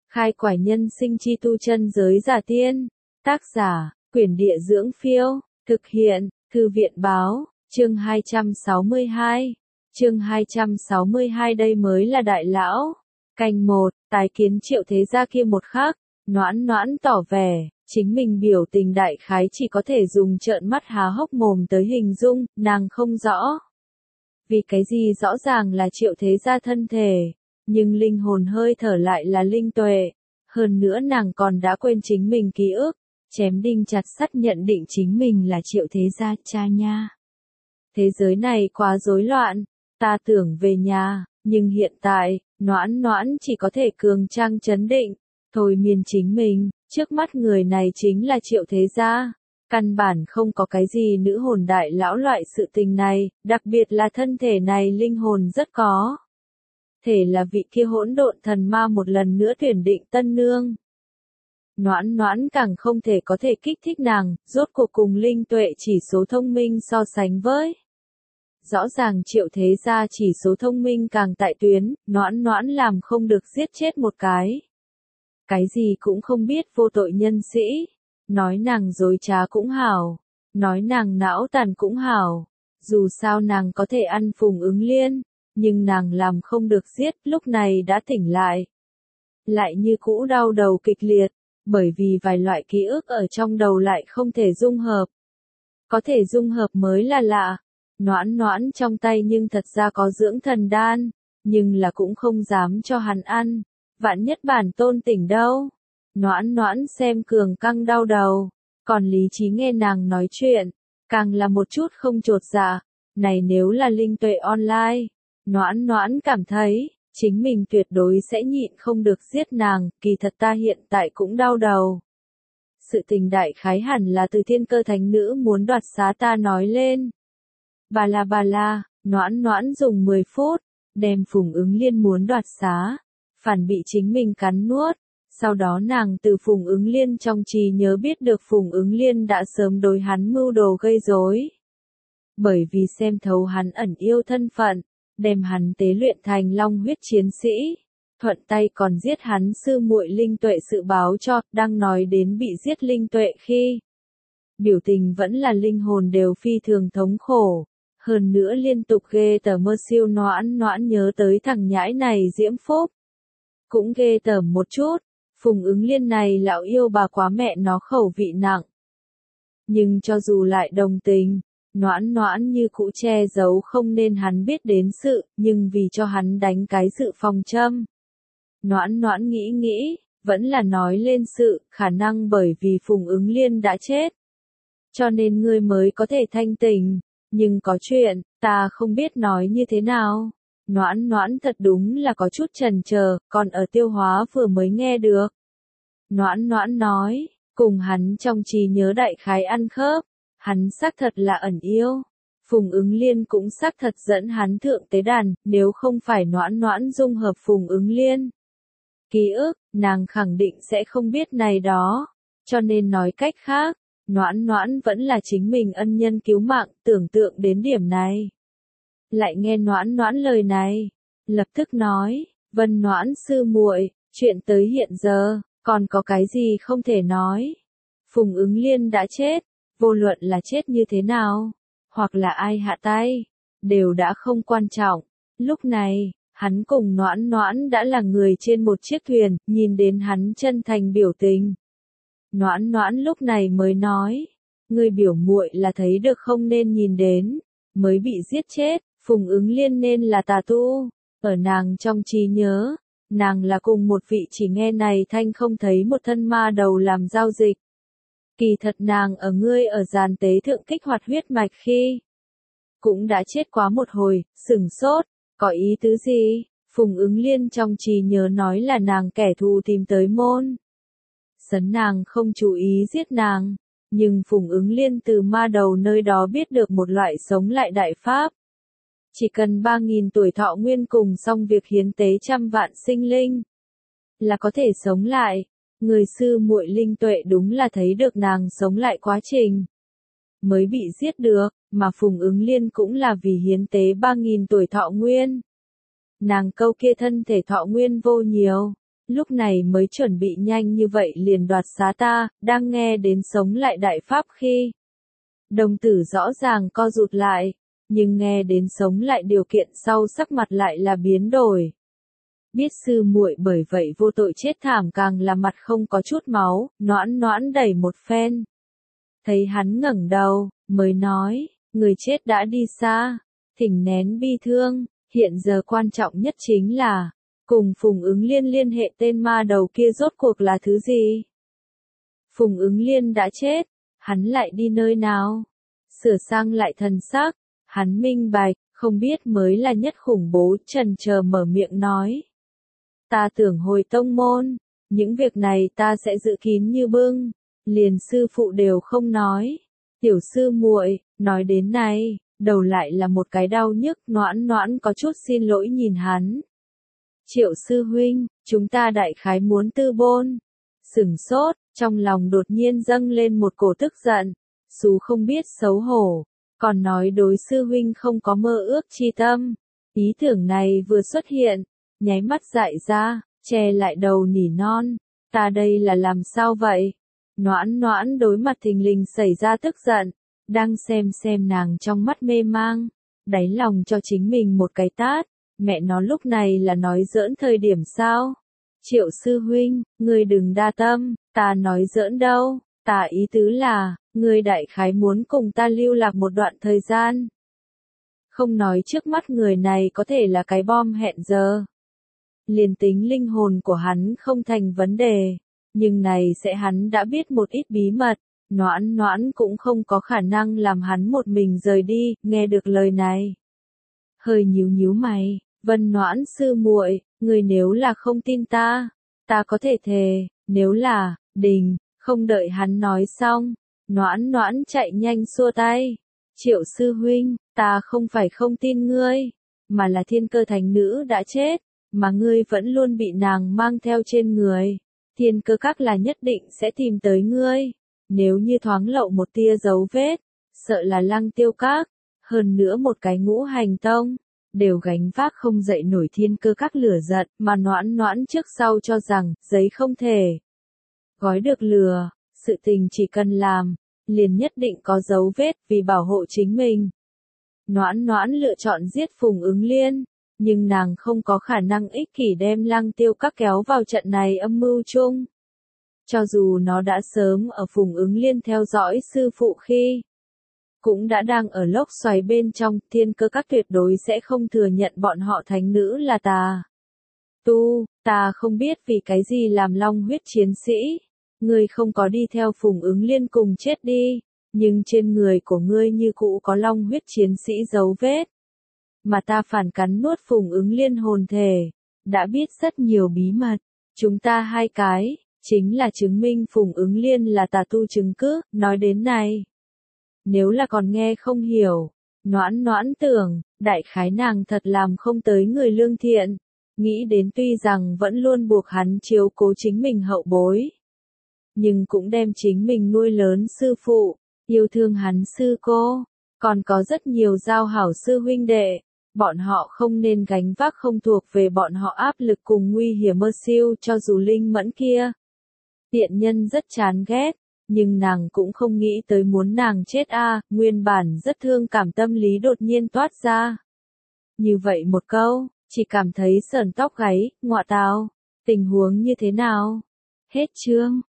Khai quải nhân sinh chi tu chân giới giả tiên. Tác giả, Quyển Địa Dưỡng Phiêu. Thực hiện, Thư viện Báo. Chương 262. Chương 262 đây mới là đại lão. Canh 1, tái kiến Triệu Thế Gia kia một khắc, Noãn Noãn tỏ vẻ, chính mình biểu tình đại khái chỉ có thể dùng trợn mắt há hốc mồm tới hình dung, nàng không rõ. Vì cái gì rõ ràng là Triệu Thế Gia thân thể, nhưng linh hồn hơi thở lại là linh tuệ. Hơn nữa nàng còn đã quên chính mình ký ức, chém đinh chặt sắt nhận định chính mình là Triệu Thế Gia cha nha. Thế giới này quá rối loạn, ta tưởng về nhà, nhưng hiện tại, Noãn Noãn chỉ có thể cường trang trấn định, thôi miên chính mình, trước mắt người này chính là Triệu Thế Gia. Căn bản không có cái gì nữ hồn đại lão loại sự tình này, đặc biệt là thân thể này linh hồn rất có. Thể là vị kia hỗn độn thần ma một lần nữa tuyển định tân nương. Noãn Noãn càng không thể có thể kích thích nàng, rốt cuộc cùng linh tuệ chỉ số thông minh so sánh với. Rõ ràng Triệu Thế Gia chỉ số thông minh càng tại tuyến, Noãn Noãn làm không được giết chết một cái. Cái gì cũng không biết vô tội nhân sĩ. Nói nàng dối trá cũng hảo. Nói nàng não tàn cũng hảo. Dù sao nàng có thể ăn Phùng Ứng Liên. Nhưng nàng làm không được giết, lúc này đã tỉnh lại. Lại như cũ đau đầu kịch liệt. Bởi vì vài loại ký ức ở trong đầu lại không thể dung hợp. Có thể dung hợp mới là lạ. Noãn Noãn trong tay nhưng thật ra có dưỡng thần đan. Nhưng là cũng không dám cho hắn ăn. Vạn nhất bản tôn tỉnh đâu. Noãn Noãn xem cường căng đau đầu. Còn lý trí nghe nàng nói chuyện. Càng là một chút không chột dạ. Này nếu là linh tuệ online. Noãn Noãn cảm thấy, chính mình tuyệt đối sẽ nhịn không được giết nàng, kỳ thật ta hiện tại cũng đau đầu. Sự tình đại khái hẳn là từ Thiên Cơ Thánh Nữ muốn đoạt xá ta nói lên. Bà la, Noãn Noãn dùng 10 phút, đem Phùng Ứng Liên muốn đoạt xá, phản bị chính mình cắn nuốt. Sau đó nàng từ Phùng Ứng Liên trong trí nhớ biết được Phùng Ứng Liên đã sớm đối hắn mưu đồ gây rối. Bởi vì xem thấu hắn ẩn yêu thân phận, đem hắn tế luyện thành long huyết chiến sĩ, thuận tay còn giết hắn sư muội linh tuệ sự báo cho, đang nói đến bị giết linh tuệ khi. Biểu tình vẫn là linh hồn đều phi thường thống khổ, hơn nữa liên tục ghê tởm mơ siêu Noãn Noãn nhớ tới thằng nhãi này Diễm Phúc. Cũng ghê tởm một chút, Phùng Ứng Liên này lão yêu bà quá mẹ nó khẩu vị nặng. Nhưng cho dù lại đồng tình, Noãn Noãn như cũ che giấu không nên hắn biết đến sự, nhưng vì cho hắn đánh cái dự phòng châm. Noãn Noãn nghĩ, vẫn là nói lên sự, khả năng bởi vì Phùng Ứng Liên đã chết. Cho nên ngươi mới có thể thanh tỉnh, nhưng có chuyện, ta không biết nói như thế nào. Noãn Noãn thật đúng là có chút chần chờ, còn ở tiêu hóa vừa mới nghe được. Noãn Noãn nói, cùng hắn trong trí nhớ đại khái ăn khớp. Hắn xác thật là ẩn yêu. Phùng Ứng Liên cũng xác thật dẫn hắn thượng tế đàn, nếu không phải Noãn Noãn dung hợp Phùng Ứng Liên. Ký ức, nàng khẳng định sẽ không biết này đó. Cho nên nói cách khác, Noãn Noãn vẫn là chính mình ân nhân cứu mạng, tưởng tượng đến điểm này. Lại nghe Noãn Noãn lời này, lập tức nói, Vân Noãn sư muội, chuyện tới hiện giờ, còn có cái gì không thể nói. Phùng Ứng Liên đã chết. Vô luận là chết như thế nào, hoặc là ai hạ tay, đều đã không quan trọng. Lúc này, hắn cùng Noãn Noãn đã là người trên một chiếc thuyền, nhìn đến hắn chân thành biểu tình. Noãn Noãn lúc này mới nói, người biểu muội là thấy được không nên nhìn đến, mới bị giết chết, Phùng Ứng Liên nên là tà tu. Ở nàng trong trí nhớ, nàng là cùng một vị chỉ nghe này thanh không thấy một thân ma đầu làm giao dịch. Kỳ thật nàng ở ngươi ở giàn tế thượng kích hoạt huyết mạch khi cũng đã chết quá một hồi, sửng sốt, có ý tứ gì? Phùng Ứng Liên trong trí nhớ nói là nàng kẻ thù tìm tới môn. Sấn nàng không chú ý giết nàng, nhưng Phùng Ứng Liên từ ma đầu nơi đó biết được một loại sống lại đại pháp. Chỉ cần 3.000 tuổi thọ nguyên cùng xong việc hiến tế trăm vạn sinh linh, là có thể sống lại. Người sư muội linh tuệ đúng là thấy được nàng sống lại quá trình, mới bị giết được, mà Phùng Ứng Liên cũng là vì hiến tế 3.000 tuổi thọ nguyên. Nàng câu kia thân thể thọ nguyên vô nhiều, lúc này mới chuẩn bị nhanh như vậy liền đoạt xá ta, đang nghe đến sống lại đại pháp khi. Đồng tử rõ ràng co rụt lại, nhưng nghe đến sống lại điều kiện sau sắc mặt lại là biến đổi. Biết sư muội bởi vậy vô tội chết thảm càng là mặt không có chút máu, noãn noãn đẩy một phen. Thấy hắn ngẩng đầu, mới nói, người chết đã đi xa, thỉnh nén bi thương, hiện giờ quan trọng nhất chính là, cùng Phùng Ứng Liên liên hệ tên ma đầu kia rốt cuộc là thứ gì? Phùng Ứng Liên đã chết, hắn lại đi nơi nào? Sửa sang lại thần sắc, hắn minh bạch, không biết mới là nhất khủng bố, chần chờ mở miệng nói. Ta tưởng hồi tông môn, những việc này ta sẽ giữ kín như bưng, liền sư phụ đều không nói. Tiểu sư muội, nói đến này, đầu lại là một cái đau nhức, noãn noãn có chút xin lỗi nhìn hắn. Triệu sư huynh, chúng ta đại khái muốn tư bôn. Sửng sốt, trong lòng đột nhiên dâng lên một cổ tức giận, xú không biết xấu hổ, còn nói đối sư huynh không có mơ ước chi tâm. Ý tưởng này vừa xuất hiện, nháy mắt dại ra, che lại đầu nỉ non, ta đây là làm sao vậy? Noãn noãn đối mặt thình lình xảy ra tức giận, đang xem nàng trong mắt mê mang, đáy lòng cho chính mình một cái tát, mẹ nó lúc này là nói giỡn thời điểm sao? Triệu sư huynh, ngươi đừng đa tâm, ta nói giỡn đâu, ta ý tứ là, ngươi đại khái muốn cùng ta lưu lạc một đoạn thời gian. Không nói trước mắt người này có thể là cái bom hẹn giờ. Liền tính linh hồn của hắn không thành vấn đề, nhưng này sẽ hắn đã biết một ít bí mật, noãn noãn cũng không có khả năng làm hắn một mình rời đi, nghe được lời này. Hơi nhíu mày, Vân Noãn sư muội, người nếu là không tin ta có thể thề, nếu là, đình, không đợi hắn nói xong, noãn noãn chạy nhanh xua tay. Triệu sư huynh, ta không phải không tin ngươi, mà là thiên cơ thánh nữ đã chết, mà ngươi vẫn luôn bị nàng mang theo trên người. Thiên cơ các là nhất định sẽ tìm tới ngươi, nếu như thoáng lộ một tia dấu vết, sợ là Lăng Tiêu các, hơn nữa một cái ngũ hành tông, đều gánh vác không dậy nổi thiên cơ các lửa giận, mà noãn noãn trước sau cho rằng, giấy không thể gói được lửa, sự tình chỉ cần làm, liền nhất định có dấu vết vì bảo hộ chính mình. Noãn noãn lựa chọn giết Phùng Ứng Liên, nhưng nàng không có khả năng ích kỷ đem Lăng Tiêu các kéo vào trận này âm mưu chung. Cho dù nó đã sớm ở Phùng Ứng Liên theo dõi sư phụ khi, cũng đã đang ở lốc xoáy bên trong, thiên cơ các tuyệt đối sẽ không thừa nhận bọn họ thánh nữ là tà tu, ta không biết vì cái gì làm long huyết chiến sĩ, ngươi không có đi theo Phùng Ứng Liên cùng chết đi, nhưng trên người của ngươi như cũ có long huyết chiến sĩ dấu vết. Mà ta phản cắn nuốt Phùng Ứng Liên hồn thể, đã biết rất nhiều bí mật, chúng ta hai cái, chính là chứng minh Phùng Ứng Liên là tà tu chứng cứ, nói đến này. Nếu là còn nghe không hiểu, noãn noãn tưởng, đại khái nàng thật làm không tới người lương thiện, nghĩ đến tuy rằng vẫn luôn buộc hắn chiếu cố chính mình hậu bối, nhưng cũng đem chính mình nuôi lớn sư phụ, yêu thương hắn sư cô, còn có rất nhiều giao hảo sư huynh đệ, bọn họ không nên gánh vác không thuộc về bọn họ áp lực cùng nguy hiểm mơ siêu cho dù linh mẫn kia. Tiện nhân rất chán ghét, nhưng nàng cũng không nghĩ tới muốn nàng chết nguyên bản rất thương cảm tâm lý đột nhiên toát ra. Như vậy một câu, chỉ cảm thấy sởn tóc gáy, ngọa tào, tình huống như thế nào? Hết chương.